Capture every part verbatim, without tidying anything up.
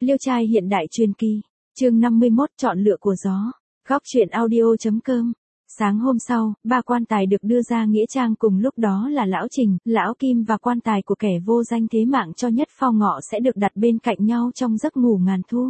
Liêu trai hiện đại truyền kỳ, chương năm mươi mốt chọn lựa của gió, góc truyện audio.com. Sáng hôm sau, ba quan tài được đưa ra nghĩa trang cùng lúc đó là Lão Trình, Lão Kim và quan tài của kẻ vô danh thế mạng cho Nhất Phong Ngọ sẽ được đặt bên cạnh nhau trong giấc ngủ ngàn thu.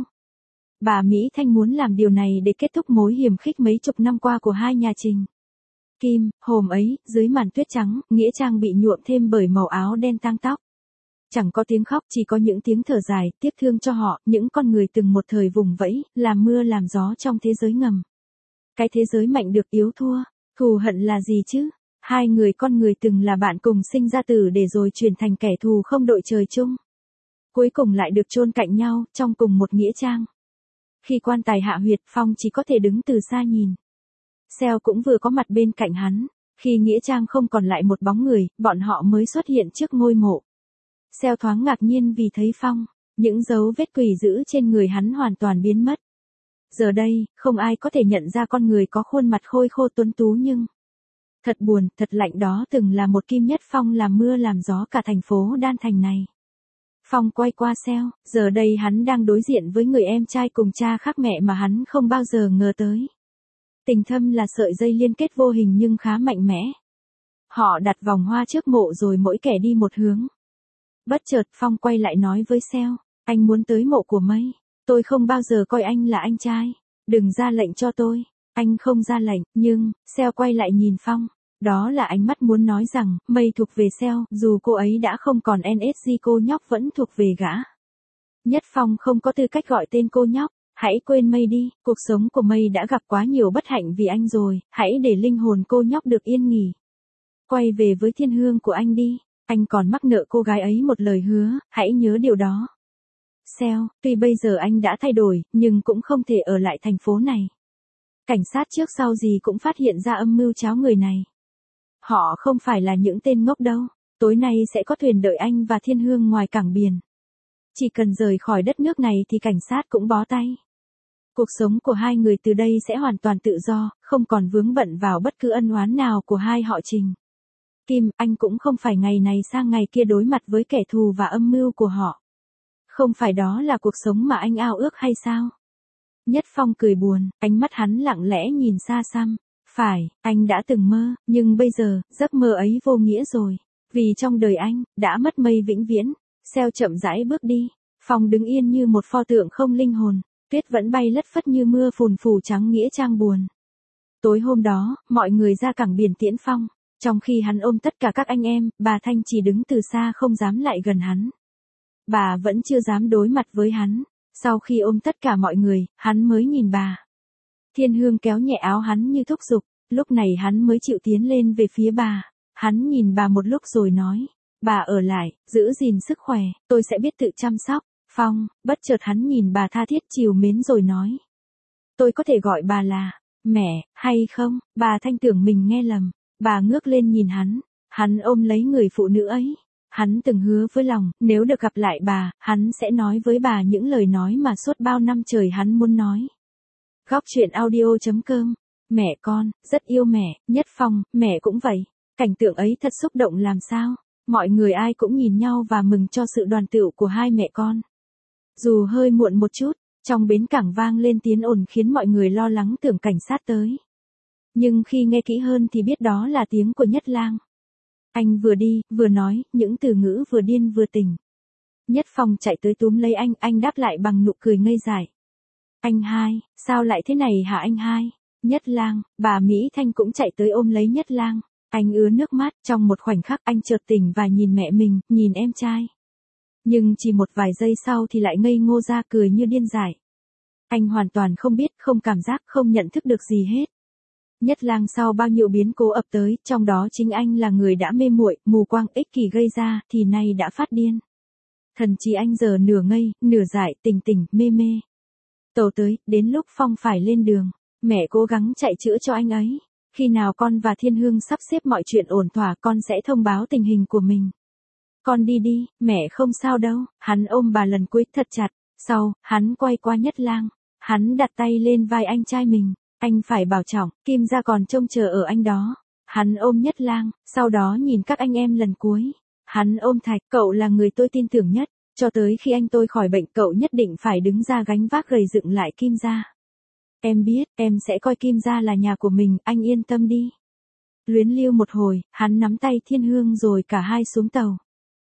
Bà Mỹ Thanh muốn làm điều này để kết thúc mối hiềm khích mấy chục năm qua của hai nhà Trình Kim. Hôm ấy, dưới màn tuyết trắng, nghĩa trang bị nhuộm thêm bởi màu áo đen tang tóc. Chẳng có tiếng khóc, chỉ có những tiếng thở dài, tiếc thương cho họ, những con người từng một thời vùng vẫy, làm mưa làm gió trong thế giới ngầm. Cái thế giới mạnh được yếu thua, thù hận là gì chứ? Hai người con người từng là bạn cùng sinh ra tử để rồi chuyển thành kẻ thù không đội trời chung. Cuối cùng lại được chôn cạnh nhau, trong cùng một nghĩa trang. Khi quan tài hạ huyệt, Phong chỉ có thể đứng từ xa nhìn. Seo cũng vừa có mặt bên cạnh hắn. Khi nghĩa trang không còn lại một bóng người, bọn họ mới xuất hiện trước ngôi mộ. Seo thoáng ngạc nhiên vì thấy Phong, những dấu vết quỷ dữ trên người hắn hoàn toàn biến mất. Giờ đây, không ai có thể nhận ra con người có khuôn mặt khôi khô tuấn tú nhưng... Thật buồn, thật lạnh đó từng là một Kim Nhất Phong làm mưa làm gió cả thành phố Đan Thành này. Phong quay qua Seo, giờ đây hắn đang đối diện với người em trai cùng cha khác mẹ mà hắn không bao giờ ngờ tới. Tình thâm là sợi dây liên kết vô hình nhưng khá mạnh mẽ. Họ đặt vòng hoa trước mộ rồi mỗi kẻ đi một hướng. Bất chợt Phong quay lại nói với Seo, anh muốn tới mộ của Mây. Tôi không bao giờ coi anh là anh trai. Đừng ra lệnh cho tôi. Anh không ra lệnh, nhưng, Seo quay lại nhìn Phong. Đó là ánh mắt muốn nói rằng, Mây thuộc về Seo, dù cô ấy đã không còn en ét giê cô nhóc vẫn thuộc về gã. Nhất Phong không có tư cách gọi tên cô nhóc. Hãy quên Mây đi, cuộc sống của Mây đã gặp quá nhiều bất hạnh vì anh rồi, hãy để linh hồn cô nhóc được yên nghỉ. Quay về với thiên hương của anh đi, anh còn mắc nợ cô gái ấy một lời hứa, hãy nhớ điều đó. Seo, tuy bây giờ anh đã thay đổi, nhưng cũng không thể ở lại thành phố này. Cảnh sát trước sau gì cũng phát hiện ra âm mưu tráo người này. Họ không phải là những tên ngốc đâu, tối nay sẽ có thuyền đợi anh và thiên hương ngoài cảng biển. Chỉ cần rời khỏi đất nước này thì cảnh sát cũng bó tay. Cuộc sống của hai người từ đây sẽ hoàn toàn tự do, không còn vướng bận vào bất cứ ân oán nào của hai họ Trình Kim. Anh cũng không phải ngày này sang ngày kia đối mặt với kẻ thù và âm mưu của họ. Không phải đó là cuộc sống mà anh ao ước hay sao? Nhất Phong cười buồn, ánh mắt hắn lặng lẽ nhìn xa xăm. Phải, anh đã từng mơ, nhưng bây giờ, giấc mơ ấy vô nghĩa rồi. Vì trong đời anh, đã mất Mây vĩnh viễn. Seo chậm rãi bước đi. Phong đứng yên như một pho tượng không linh hồn. Tuyết vẫn bay lất phất như mưa phùn phủ trắng nghĩa trang buồn. Tối hôm đó, mọi người ra cảng biển tiễn Phong. Trong khi hắn ôm tất cả các anh em, bà Thanh chỉ đứng từ xa không dám lại gần hắn. Bà vẫn chưa dám đối mặt với hắn. Sau khi ôm tất cả mọi người, hắn mới nhìn bà. Thiên Hương kéo nhẹ áo hắn như thúc giục. Lúc này hắn mới chịu tiến lên về phía bà. Hắn nhìn bà một lúc rồi nói. Bà ở lại, giữ gìn sức khỏe, tôi sẽ biết tự chăm sóc. Phong, bất chợt hắn nhìn bà tha thiết trìu mến rồi nói. Tôi có thể gọi bà là mẹ, hay không? Bà Thanh tưởng mình nghe lầm. Bà ngước lên nhìn hắn. Hắn ôm lấy người phụ nữ ấy. Hắn từng hứa với lòng, nếu được gặp lại bà, hắn sẽ nói với bà những lời nói mà suốt bao năm trời hắn muốn nói. Góc truyện audio.com. Mẹ con, rất yêu mẹ, Nhất Phong, mẹ cũng vậy. Cảnh tượng ấy thật xúc động làm sao. Mọi người ai cũng nhìn nhau và mừng cho sự đoàn tụ của hai mẹ con. Dù hơi muộn một chút, trong bến cảng vang lên tiếng ồn khiến mọi người lo lắng tưởng cảnh sát tới. Nhưng khi nghe kỹ hơn thì biết đó là tiếng của Nhất Lang. Anh vừa đi, vừa nói, những từ ngữ vừa điên vừa tỉnh. Nhất Phong chạy tới túm lấy anh, anh đáp lại bằng nụ cười ngây dại. Anh hai, sao lại thế này hả anh hai? Nhất Lang, bà Mỹ Thanh cũng chạy tới ôm lấy Nhất Lang. Anh ứa nước mắt, trong một khoảnh khắc anh chợt tỉnh và nhìn mẹ mình, nhìn em trai. Nhưng chỉ một vài giây sau thì lại ngây ngô ra cười như điên dại. Anh hoàn toàn không biết, không cảm giác, không nhận thức được gì hết. Nhất Lang sau bao nhiêu biến cố ập tới, trong đó chính anh là người đã mê muội, mù quáng ích kỷ gây ra, thì nay đã phát điên. Thần trí anh giờ nửa ngây, nửa dại, tỉnh tỉnh, mê mê. Tàu tới, đến lúc Phong phải lên đường. Mẹ cố gắng chạy chữa cho anh ấy. Khi nào con và Thiên Hương sắp xếp mọi chuyện ổn thỏa con sẽ thông báo tình hình của mình. Con đi đi, mẹ không sao đâu. Hắn ôm bà lần cuối thật chặt. Sau, hắn quay qua Nhất Lang. Hắn đặt tay lên vai anh trai mình. Anh phải bảo trọng, Kim gia còn trông chờ ở anh đó. Hắn ôm Nhất Lang, sau đó nhìn các anh em lần cuối. Hắn ôm Thạch, cậu là người tôi tin tưởng nhất. Cho tới khi anh tôi khỏi bệnh cậu nhất định phải đứng ra gánh vác gầy dựng lại Kim gia. Em biết, em sẽ coi Kim gia là nhà của mình, anh yên tâm đi. Luyến lưu một hồi, hắn nắm tay Thiên Hương rồi cả hai xuống tàu.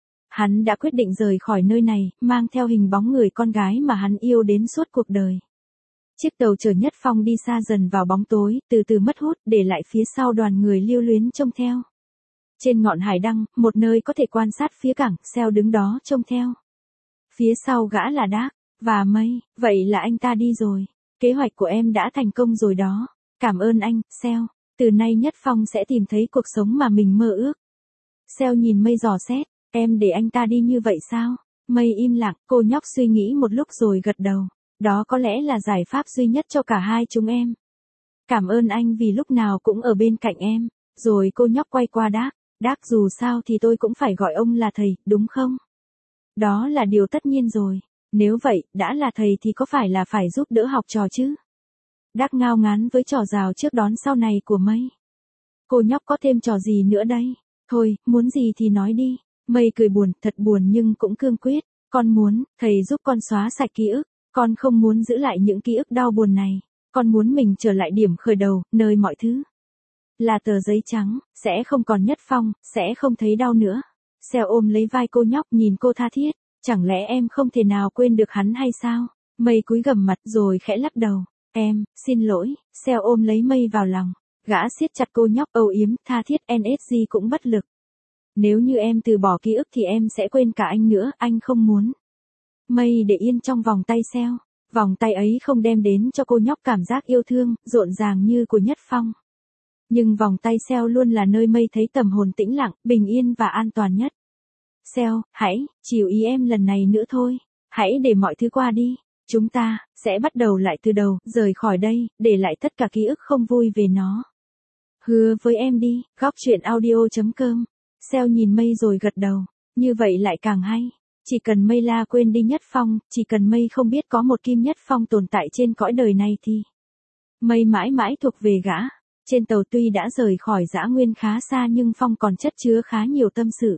Hắn đã quyết định rời khỏi nơi này, mang theo hình bóng người con gái mà hắn yêu đến suốt cuộc đời. Chiếc tàu chở Nhất Phong đi xa dần vào bóng tối, từ từ mất hút, để lại phía sau đoàn người lưu luyến trông theo. Trên ngọn hải đăng, một nơi có thể quan sát phía cảng, Seo đứng đó trông theo. Phía sau gã là Đác và Mây, vậy là anh ta đi rồi. Kế hoạch của em đã thành công rồi đó. Cảm ơn anh, Seo. Từ nay Nhất Phong sẽ tìm thấy cuộc sống mà mình mơ ước. Seo nhìn Mây dò xét, em để anh ta đi như vậy sao? Mây im lặng, cô nhóc suy nghĩ một lúc rồi gật đầu. Đó có lẽ là giải pháp duy nhất cho cả hai chúng em. Cảm ơn anh vì lúc nào cũng ở bên cạnh em. Rồi cô nhóc quay qua Đác. Đác, dù sao thì tôi cũng phải gọi ông là thầy, đúng không? Đó là điều tất nhiên rồi. Nếu vậy, đã là thầy thì có phải là phải giúp đỡ học trò chứ? Đác ngao ngán với trò rào trước đón sau này của Mây. Cô nhóc có thêm trò gì nữa đây? Thôi, muốn gì thì nói đi. Mây cười buồn, thật buồn nhưng cũng cương quyết. Con muốn, thầy giúp con xóa sạch ký ức. Con không muốn giữ lại những ký ức đau buồn này. Con muốn mình trở lại điểm khởi đầu, nơi mọi thứ là tờ giấy trắng, sẽ không còn Nhất Phong, sẽ không thấy đau nữa. Seo ôm lấy vai cô nhóc nhìn cô tha thiết. Chẳng lẽ em không thể nào quên được hắn hay sao? Mây cúi gằm mặt rồi khẽ lắc đầu. Em, xin lỗi. Seo ôm lấy Mây vào lòng. Gã siết chặt cô nhóc âu yếm, tha thiết, en ét giê cũng bất lực. Nếu như em từ bỏ ký ức thì em sẽ quên cả anh nữa, anh không muốn. Mây để yên trong vòng tay Seo. Vòng tay ấy không đem đến cho cô nhóc cảm giác yêu thương, rộn ràng như của Nhất Phong. Nhưng vòng tay Seo luôn là nơi Mây thấy tâm hồn tĩnh lặng, bình yên và an toàn nhất. Seo, hãy, chiều ý em lần này nữa thôi. Hãy để mọi thứ qua đi. Chúng ta, sẽ bắt đầu lại từ đầu, rời khỏi đây, để lại tất cả ký ức không vui về nó. Hứa với em đi, góc chuyện audio chấm com. Seo nhìn Mây rồi gật đầu. Như vậy lại càng hay. Chỉ cần Mây la quên đi Nhất Phong, chỉ cần Mây không biết có một Kim Nhất Phong tồn tại trên cõi đời này thì Mây mãi mãi thuộc về gã. Trên tàu tuy đã rời khỏi dã nguyên khá xa nhưng Phong còn chất chứa khá nhiều tâm sự.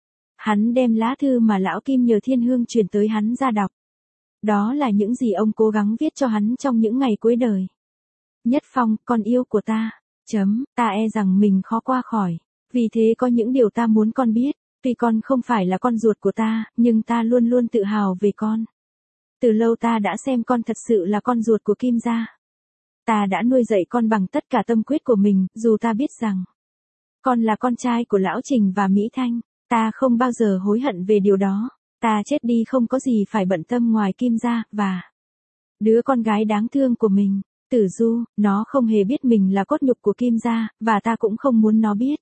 Hắn đem lá thư mà lão Kim nhờ Thiên Hương truyền tới hắn ra đọc. Đó là những gì ông cố gắng viết cho hắn trong những ngày cuối đời. Nhất Phong, con yêu của ta. Chấm, ta e rằng mình khó qua khỏi. Vì thế có những điều ta muốn con biết. Tuy con không phải là con ruột của ta, nhưng ta luôn luôn tự hào về con. Từ lâu ta đã xem con thật sự là con ruột của Kim gia. Ta đã nuôi dạy con bằng tất cả tâm quyết của mình, dù ta biết rằng con là con trai của Lão Trình và Mỹ Thanh. Ta không bao giờ hối hận về điều đó. Ta chết đi không có gì phải bận tâm ngoài Kim gia, và đứa con gái đáng thương của mình, Tử Du, nó không hề biết mình là cốt nhục của Kim gia, và ta cũng không muốn nó biết.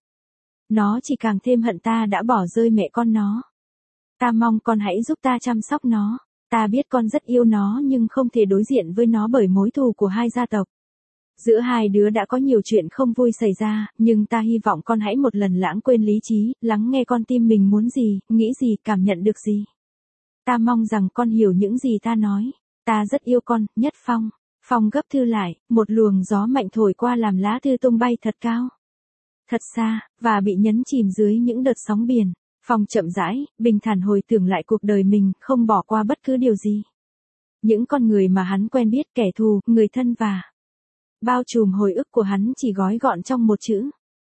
Nó chỉ càng thêm hận ta đã bỏ rơi mẹ con nó. Ta mong con hãy giúp ta chăm sóc nó. Ta biết con rất yêu nó nhưng không thể đối diện với nó bởi mối thù của hai gia tộc. Giữa hai đứa đã có nhiều chuyện không vui xảy ra, nhưng ta hy vọng con hãy một lần lãng quên lý trí, lắng nghe con tim mình muốn gì, nghĩ gì, cảm nhận được gì. Ta mong rằng con hiểu những gì ta nói. Ta rất yêu con, Nhất Phong. Phong gấp thư lại, một luồng gió mạnh thổi qua làm lá thư tung bay thật cao, thật xa, và bị nhấn chìm dưới những đợt sóng biển. Phong chậm rãi, bình thản hồi tưởng lại cuộc đời mình, không bỏ qua bất cứ điều gì. Những con người mà hắn quen biết, kẻ thù, người thân và bao trùm hồi ức của hắn chỉ gói gọn trong một chữ.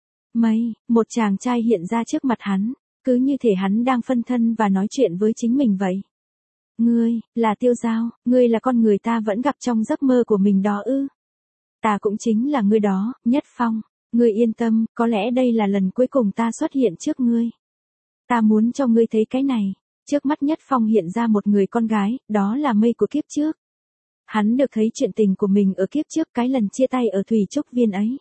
Mây, một chàng trai hiện ra trước mặt hắn, cứ như thể hắn đang phân thân và nói chuyện với chính mình vậy. Ngươi, là Tiêu Giao, ngươi là con người ta vẫn gặp trong giấc mơ của mình đó ư? Ta cũng chính là ngươi đó, Nhất Phong. Ngươi yên tâm, có lẽ đây là lần cuối cùng ta xuất hiện trước ngươi. Ta muốn cho ngươi thấy cái này. Trước mắt Nhất Phong hiện ra một người con gái, đó là Mây của kiếp trước. Hắn được thấy chuyện tình của mình ở kiếp trước, cái lần chia tay ở Thủy Trúc Viên ấy.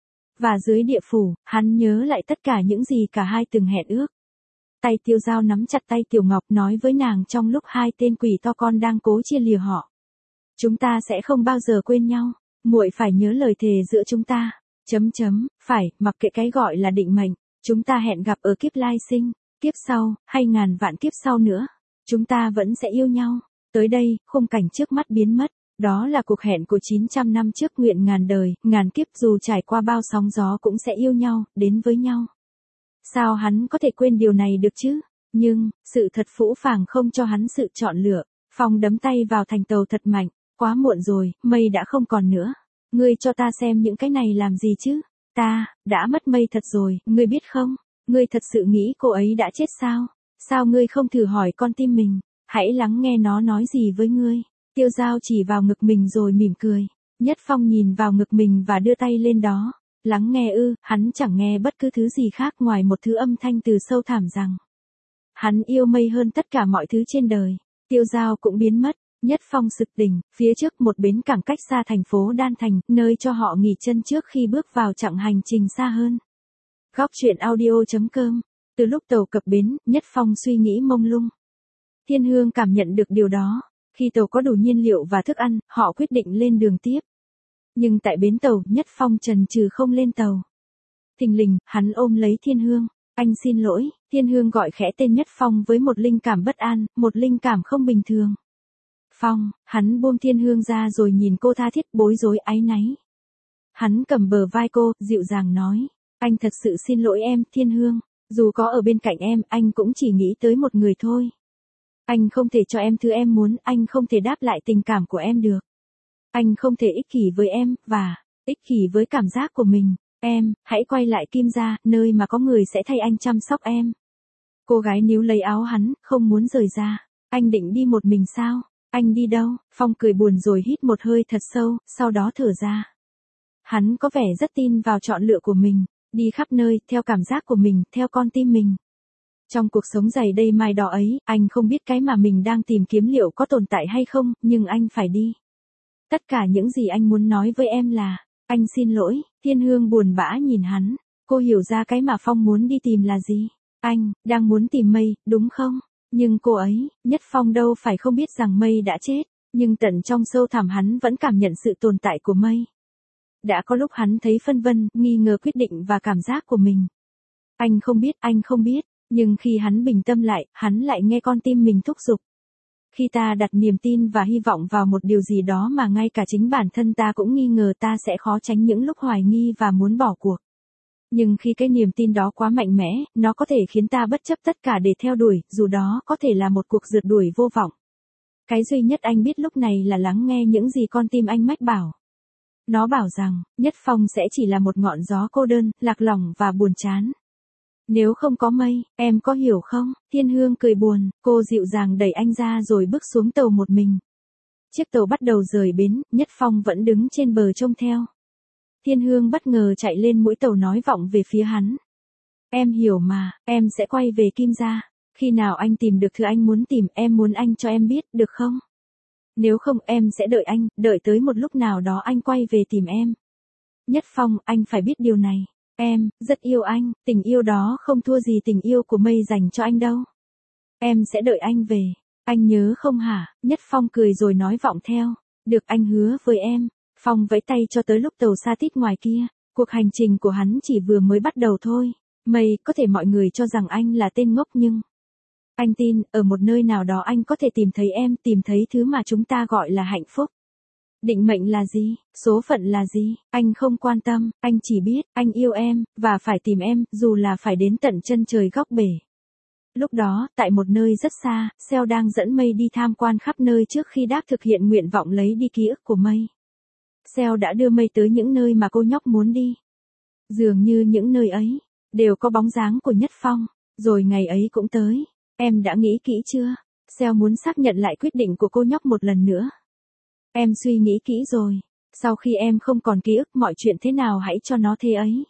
Và dưới địa phủ, hắn nhớ lại tất cả những gì cả hai từng hẹn ước. Tay Tiêu Giao nắm chặt tay Tiểu Ngọc, nói với nàng trong lúc hai tên quỷ to con đang cố chia lìa họ. Chúng ta sẽ không bao giờ quên nhau. Muội phải nhớ lời thề giữa chúng ta. Chấm chấm, phải, mặc kệ cái gọi là định mệnh. Chúng ta hẹn gặp ở kiếp lai sinh, kiếp sau, hay ngàn vạn kiếp sau nữa. Chúng ta vẫn sẽ yêu nhau. Tới đây, khung cảnh trước mắt biến mất. Đó là cuộc hẹn của chín trăm năm trước, nguyện ngàn đời, ngàn kiếp, dù trải qua bao sóng gió cũng sẽ yêu nhau, đến với nhau. Sao hắn có thể quên điều này được chứ? Nhưng, sự thật phũ phàng không cho hắn sự chọn lựa. Phong đấm tay vào thành tàu thật mạnh. Quá muộn rồi, mây đã không còn nữa. Ngươi cho ta xem những cái này làm gì chứ? Ta, đã mất mây thật rồi, ngươi biết không? Ngươi thật sự nghĩ cô ấy đã chết sao? Sao ngươi không thử hỏi con tim mình? Hãy lắng nghe nó nói gì với ngươi. Tiêu Giao chỉ vào ngực mình rồi mỉm cười. Nhất Phong nhìn vào ngực mình và đưa tay lên đó. Lắng nghe ư, hắn chẳng nghe bất cứ thứ gì khác ngoài một thứ âm thanh từ sâu thẳm rằng hắn yêu mây hơn tất cả mọi thứ trên đời. Tiêu Giao cũng biến mất. Nhất Phong sực tỉnh, phía trước một bến cảng cách xa thành phố Đan Thành, nơi cho họ nghỉ chân trước khi bước vào chặng hành trình xa hơn. Góc truyện audio chấm com. Từ lúc tàu cập bến, Nhất Phong suy nghĩ mông lung. Thiên Hương cảm nhận được điều đó. Khi tàu có đủ nhiên liệu và thức ăn, họ quyết định lên đường tiếp. Nhưng tại bến tàu, Nhất Phong chần chừ không lên tàu. Thình lình, hắn ôm lấy Thiên Hương. Anh xin lỗi. Thiên Hương gọi khẽ tên Nhất Phong với một linh cảm bất an, một linh cảm không bình thường. Phong, hắn buông Thiên Hương ra rồi nhìn cô tha thiết bối rối áy náy. Hắn cầm bờ vai cô, dịu dàng nói. Anh thật sự xin lỗi em, Thiên Hương. Dù có ở bên cạnh em, anh cũng chỉ nghĩ tới một người thôi. Anh không thể cho em thứ em muốn, anh không thể đáp lại tình cảm của em được. Anh không thể ích kỷ với em, và ích kỷ với cảm giác của mình. Em, hãy quay lại Kim gia, nơi mà có người sẽ thay anh chăm sóc em. Cô gái níu lấy áo hắn, không muốn rời ra. Anh định đi một mình sao? Anh đi đâu? Phong cười buồn rồi hít một hơi thật sâu, sau đó thở ra. Hắn có vẻ rất tin vào chọn lựa của mình, đi khắp nơi, theo cảm giác của mình, theo con tim mình. Trong cuộc sống dày đây mai đó ấy, anh không biết cái mà mình đang tìm kiếm liệu có tồn tại hay không, nhưng anh phải đi. Tất cả những gì anh muốn nói với em là, anh xin lỗi. Thiên Hương buồn bã nhìn hắn, cô hiểu ra cái mà Phong muốn đi tìm là gì. Anh, đang muốn tìm mây, đúng không? Nhưng cô ấy, Nhất Phong đâu phải không biết rằng mây đã chết, nhưng tận trong sâu thẳm hắn vẫn cảm nhận sự tồn tại của mây. Đã có lúc hắn thấy phân vân, nghi ngờ quyết định và cảm giác của mình. Anh không biết, anh không biết, nhưng khi hắn bình tâm lại, hắn lại nghe con tim mình thúc giục. Khi ta đặt niềm tin và hy vọng vào một điều gì đó mà ngay cả chính bản thân ta cũng nghi ngờ, ta sẽ khó tránh những lúc hoài nghi và muốn bỏ cuộc. Nhưng khi cái niềm tin đó quá mạnh mẽ, nó có thể khiến ta bất chấp tất cả để theo đuổi, dù đó có thể là một cuộc rượt đuổi vô vọng. Cái duy nhất anh biết lúc này là lắng nghe những gì con tim anh mách bảo. Nó bảo rằng, Nhất Phong sẽ chỉ là một ngọn gió cô đơn, lạc lõng và buồn chán. Nếu không có mây, em có hiểu không? Thiên Hương cười buồn, cô dịu dàng đẩy anh ra rồi bước xuống tàu một mình. Chiếc tàu bắt đầu rời bến, Nhất Phong vẫn đứng trên bờ trông theo. Thiên Hương bất ngờ chạy lên mũi tàu nói vọng về phía hắn. Em hiểu mà, em sẽ quay về Kim gia. Khi nào anh tìm được thứ anh muốn tìm, em muốn anh cho em biết, được không? Nếu không, em sẽ đợi anh, đợi tới một lúc nào đó anh quay về tìm em. Nhất Phong, anh phải biết điều này. Em, rất yêu anh, tình yêu đó không thua gì tình yêu của mây dành cho anh đâu. Em sẽ đợi anh về. Anh nhớ không hả? Nhất Phong cười rồi nói vọng theo. Được, anh hứa với em. Phong vẫy tay cho tới lúc tàu xa tít ngoài kia. Cuộc hành trình của hắn chỉ vừa mới bắt đầu thôi. Mây, có thể mọi người cho rằng anh là tên ngốc nhưng anh tin, ở một nơi nào đó anh có thể tìm thấy em, tìm thấy thứ mà chúng ta gọi là hạnh phúc. Định mệnh là gì? Số phận là gì? Anh không quan tâm, anh chỉ biết, anh yêu em, và phải tìm em, dù là phải đến tận chân trời góc bể. Lúc đó, tại một nơi rất xa, Seo đang dẫn Mây đi tham quan khắp nơi trước khi đáp thực hiện nguyện vọng lấy đi ký ức của Mây. Seo đã đưa Mây tới những nơi mà cô nhóc muốn đi. Dường như những nơi ấy, đều có bóng dáng của Nhất Phong, rồi ngày ấy cũng tới. Em đã nghĩ kỹ chưa? Seo muốn xác nhận lại quyết định của cô nhóc một lần nữa. Em suy nghĩ kỹ rồi. Sau khi em không còn ký ức mọi chuyện thế nào hãy cho nó thế ấy.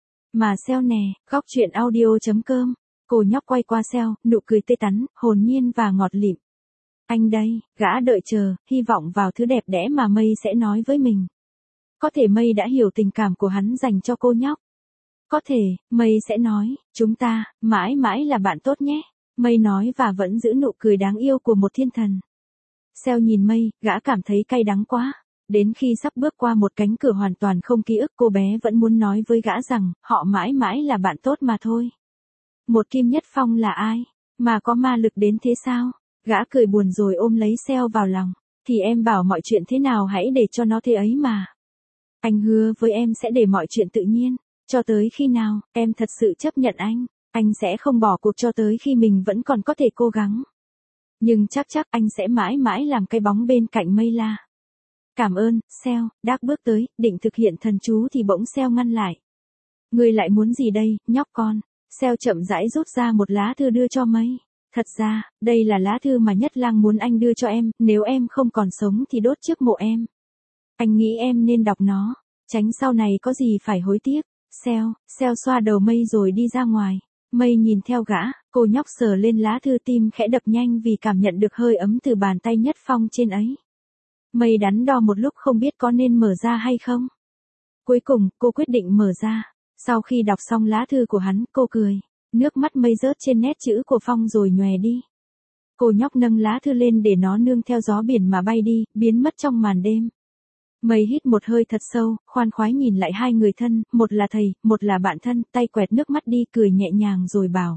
Mà Seo nè, góc truyện audio chấm com. Cô nhóc quay qua Seo, nụ cười tươi tắn, hồn nhiên và ngọt lịm. Anh đây, gã đợi chờ, hy vọng vào thứ đẹp đẽ mà Mây sẽ nói với mình. Có thể Mây đã hiểu tình cảm của hắn dành cho cô nhóc. Có thể, Mây sẽ nói, chúng ta, mãi mãi là bạn tốt nhé. Mây nói và vẫn giữ nụ cười đáng yêu của một thiên thần. Seo nhìn Mây, gã cảm thấy cay đắng quá. Đến khi sắp bước qua một cánh cửa hoàn toàn không ký ức, cô bé vẫn muốn nói với gã rằng, họ mãi mãi là bạn tốt mà thôi. Một Kim Nhất Phong là ai? Mà có ma lực đến thế sao? Gã cười buồn rồi ôm lấy Seo vào lòng. Thì em bảo mọi chuyện thế nào hãy để cho nó thế ấy mà. Anh hứa với em sẽ để mọi chuyện tự nhiên. Cho tới khi nào, em thật sự chấp nhận anh. Anh sẽ không bỏ cuộc cho tới khi mình vẫn còn có thể cố gắng. Nhưng chắc chắc anh sẽ mãi mãi làm cái bóng bên cạnh Mây La. Cảm ơn, Seo. Đác bước tới, định thực hiện thần chú thì bỗng Seo ngăn lại. Ngươi lại muốn gì đây, nhóc con? Seo chậm rãi rút ra một lá thư đưa cho Mây. Thật ra, đây là lá thư mà Nhất Lang muốn anh đưa cho em, nếu em không còn sống thì đốt trước mộ em. Anh nghĩ em nên đọc nó, tránh sau này có gì phải hối tiếc. Seo, Seo xoa đầu Mây rồi đi ra ngoài. Mây nhìn theo gã, cô nhóc sờ lên lá thư, tim khẽ đập nhanh vì cảm nhận được hơi ấm từ bàn tay Nhất Phong trên ấy. Mây đắn đo một lúc không biết có nên mở ra hay không. Cuối cùng, cô quyết định mở ra. Sau khi đọc xong lá thư của hắn, cô cười. Nước mắt Mây rớt trên nét chữ của Phong rồi nhòe đi. Cô nhóc nâng lá thư lên để nó nương theo gió biển mà bay đi, biến mất trong màn đêm. Mây hít một hơi thật sâu, khoan khoái nhìn lại hai người thân, một là thầy, một là bạn thân, tay quẹt nước mắt đi, cười nhẹ nhàng rồi bảo.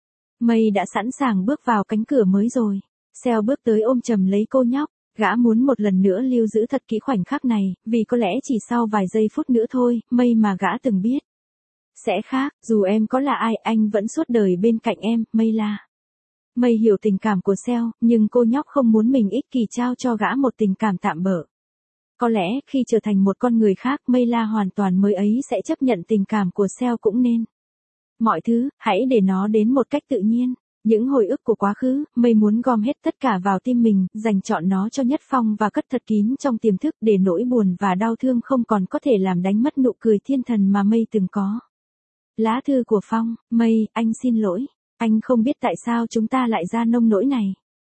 Mây đã sẵn sàng bước vào cánh cửa mới rồi. Seo bước tới ôm chầm lấy cô nhóc, gã muốn một lần nữa lưu giữ thật kỹ khoảnh khắc này, vì có lẽ chỉ sau vài giây phút nữa thôi, Mây mà gã từng biết. Sẽ khác, dù em có là ai, anh vẫn suốt đời bên cạnh em, Mây La. Mây hiểu tình cảm của Seo, nhưng cô nhóc không muốn mình ích kỷ trao cho gã một tình cảm tạm bợ. Có lẽ, khi trở thành một con người khác, Mây La hoàn toàn mới ấy sẽ chấp nhận tình cảm của Seo cũng nên. Mọi thứ, hãy để nó đến một cách tự nhiên. Những hồi ức của quá khứ, Mây muốn gom hết tất cả vào tim mình, dành trọn nó cho Nhất Phong và cất thật kín trong tiềm thức để nỗi buồn và đau thương không còn có thể làm đánh mất nụ cười thiên thần mà Mây từng có. Lá thư của Phong. Mây, anh xin lỗi. Anh không biết tại sao chúng ta lại ra nông nỗi này.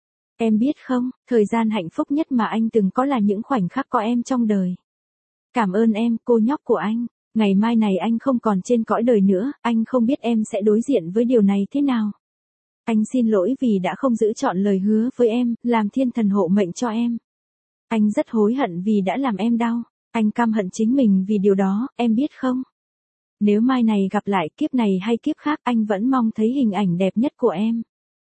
Em biết không, thời gian hạnh phúc nhất mà anh từng có là những khoảnh khắc có em trong đời. Cảm ơn em, cô nhóc của anh. Ngày mai này anh không còn trên cõi đời nữa, anh không biết em sẽ đối diện với điều này thế nào. Anh xin lỗi vì đã không giữ trọn lời hứa với em, làm thiên thần hộ mệnh cho em. Anh rất hối hận vì đã làm em đau. Anh căm hận chính mình vì điều đó, em biết không? Nếu mai này gặp lại, kiếp này hay kiếp khác, anh vẫn mong thấy hình ảnh đẹp nhất của em.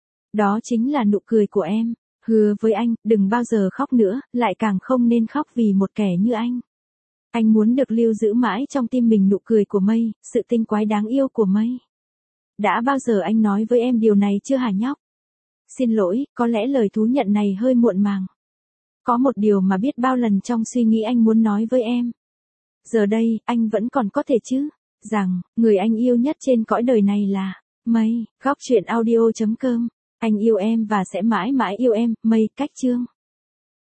Đó chính là nụ cười của em. Hứa với anh, đừng bao giờ khóc nữa, lại càng không nên khóc vì một kẻ như anh. Anh muốn được lưu giữ mãi trong tim mình nụ cười của Mây, sự tinh quái đáng yêu của Mây. Đã bao giờ anh nói với em điều này chưa hả nhóc? Xin lỗi, có lẽ lời thú nhận này hơi muộn màng. Có một điều mà biết bao lần trong suy nghĩ anh muốn nói với em. Giờ đây, anh vẫn còn có thể chứ? Rằng, người anh yêu nhất trên cõi đời này là Mây. Góc truyện audio chấm com. Anh yêu em và sẽ mãi mãi yêu em, Mây. Cách chương.